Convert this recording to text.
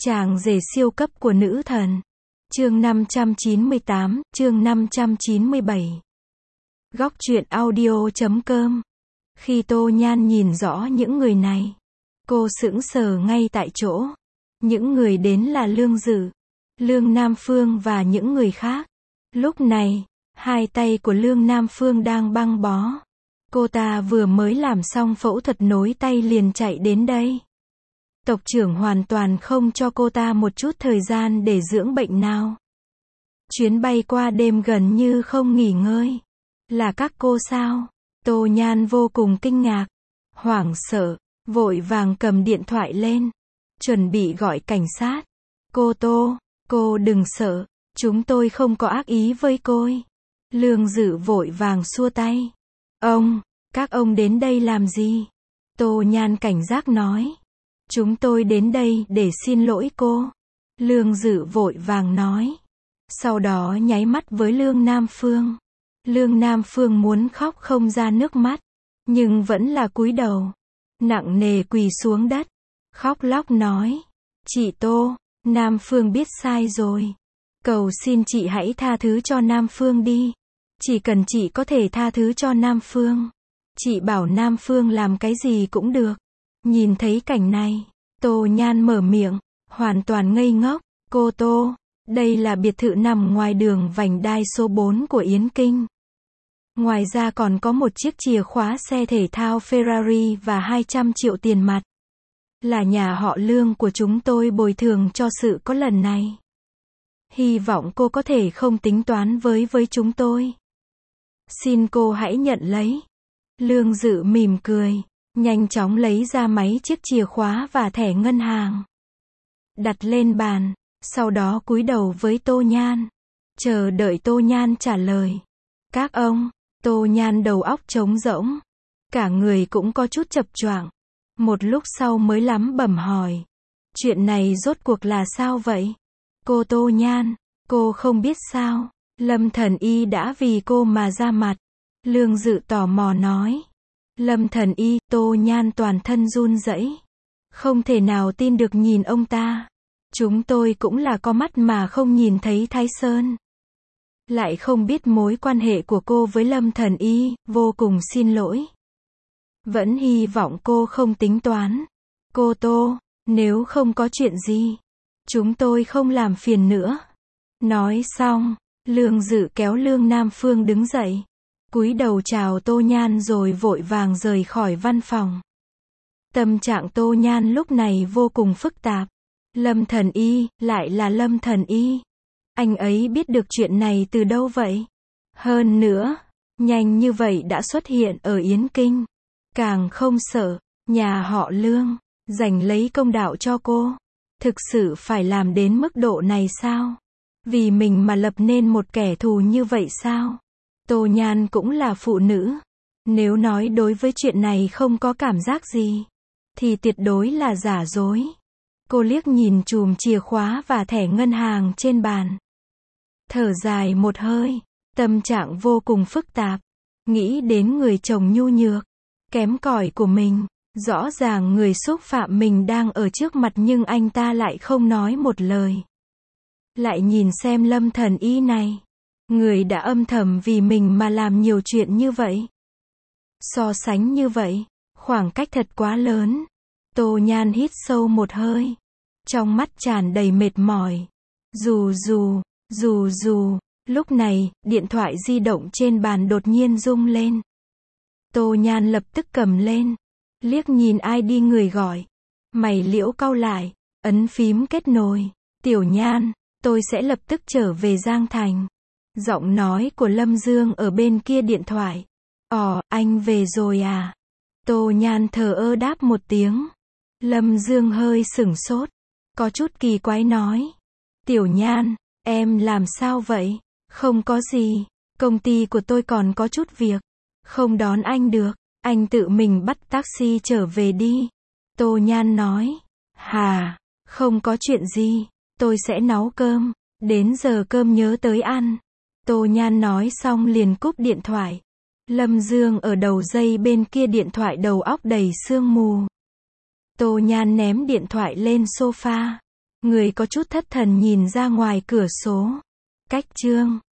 Chàng rể siêu cấp của nữ thần. Chương 598, chương 597. Góc truyện audio.com. Khi Tô Nhan nhìn rõ những người này, cô sững sờ ngay tại chỗ. Những người đến là Lương Dự, Lương Nam Phương và những người khác. Lúc này, hai tay của Lương Nam Phương đang băng bó. Cô ta vừa mới làm xong phẫu thuật nối tay liền chạy đến đây. Tộc trưởng hoàn toàn không cho cô ta một chút thời gian để dưỡng bệnh nào. Chuyến bay qua đêm gần như không nghỉ ngơi. Là các cô sao? Tô Nhan vô cùng kinh ngạc, hoảng sợ, vội vàng cầm điện thoại lên, chuẩn bị gọi cảnh sát. Cô Tô, cô đừng sợ, chúng tôi không có ác ý với cô. Lương Dự vội vàng xua tay. Các ông đến đây làm gì? Tô Nhan cảnh giác nói. Chúng tôi đến đây để xin lỗi cô. Lương Dự vội vàng nói. Sau đó nháy mắt với Lương Nam Phương. Lương Nam Phương muốn khóc không ra nước mắt, nhưng vẫn là cúi đầu, nặng nề quỳ xuống đất, khóc lóc nói. Chị Tô, Nam Phương biết sai rồi. Cầu xin chị hãy tha thứ cho Nam Phương đi. Chỉ cần chị có thể tha thứ cho Nam Phương, chị bảo Nam Phương làm cái gì cũng được. Nhìn thấy cảnh này, Tô Nhan mở miệng, hoàn toàn ngây ngốc. Cô Tô, đây là biệt thự nằm ngoài đường vành đai số 4 của Yến Kinh. Ngoài ra còn có một chiếc chìa khóa xe thể thao Ferrari và 200 triệu tiền mặt. Là nhà họ Lương của chúng tôi bồi thường cho sự có lần này. Hy vọng cô có thể không tính toán với chúng tôi. Xin cô hãy nhận lấy. Lương Dự mỉm cười, nhanh chóng lấy ra mấy chiếc chìa khóa và thẻ ngân hàng. Đặt lên bàn, sau đó cúi đầu với Tô Nhan, chờ đợi Tô Nhan trả lời. Các ông, Tô Nhan đầu óc trống rỗng, cả người cũng có chút chập choạng. Một lúc sau mới lắm bẩm hỏi. Chuyện này rốt cuộc là sao vậy? Cô Tô Nhan, cô không biết sao? Lâm Thần Y đã vì cô mà ra mặt. Lương Dự tò mò nói. Lâm Thần Y, Tô Nhan toàn thân run rẩy, không thể nào tin được nhìn ông ta. Chúng tôi cũng là có mắt mà không nhìn thấy Thái Sơn. Lại không biết mối quan hệ của cô với Lâm Thần Y, vô cùng xin lỗi. Vẫn hy vọng cô không tính toán. Cô Tô, nếu không có chuyện gì, chúng tôi không làm phiền nữa. Nói xong, Lương Dự kéo Lương Nam Phương đứng dậy, cúi đầu chào Tô Nhan rồi vội vàng rời khỏi văn phòng. Tâm trạng Tô Nhan lúc này vô cùng phức tạp. Lâm Thần Y, lại là Lâm Thần Y. Anh ấy biết được chuyện này từ đâu vậy? Hơn nữa, nhanh như vậy đã xuất hiện ở Yến Kinh. Càng không sợ, nhà họ Lương, giành lấy công đạo cho cô. Thực sự phải làm đến mức độ này sao? Vì mình mà lập nên một kẻ thù như vậy sao? Tô Nhan cũng là phụ nữ. Nếu nói đối với chuyện này không có cảm giác gì, thì tuyệt đối là giả dối. Cô liếc nhìn chùm chìa khóa và thẻ ngân hàng trên bàn, thở dài một hơi, tâm trạng vô cùng phức tạp. Nghĩ đến người chồng nhu nhược, kém cỏi của mình. Rõ ràng người xúc phạm mình đang ở trước mặt nhưng anh ta lại không nói một lời. Lại nhìn xem Lâm Thần Y này, người đã âm thầm vì mình mà làm nhiều chuyện như vậy. So sánh như vậy, khoảng cách thật quá lớn. Tô Nhan hít sâu một hơi, trong mắt tràn đầy mệt mỏi. Lúc này, điện thoại di động trên bàn đột nhiên rung lên. Tô Nhan lập tức cầm lên, liếc nhìn ID người gọi. Mày liễu cau lại, ấn phím kết nối. Tiểu Nhan, tôi sẽ lập tức trở về Giang Thành. Giọng nói của Lâm Dương ở bên kia điện thoại. Anh về rồi à? Tô Nhan thờ ơ đáp một tiếng. Lâm Dương hơi sửng sốt, có chút kỳ quái nói. Tiểu Nhan, em làm sao vậy? Không có gì, công ty của tôi còn có chút việc, không đón anh được, anh tự mình bắt taxi trở về đi. Tô Nhan nói. Hà, không có chuyện gì, tôi sẽ nấu cơm, đến giờ cơm nhớ tới ăn. Tô Nhan nói xong liền cúp điện thoại. Lâm Dương ở đầu dây bên kia điện thoại đầu óc đầy sương mù. Tô Nhan ném điện thoại lên sofa, Người có chút thất thần nhìn ra ngoài cửa sổ. Cách chương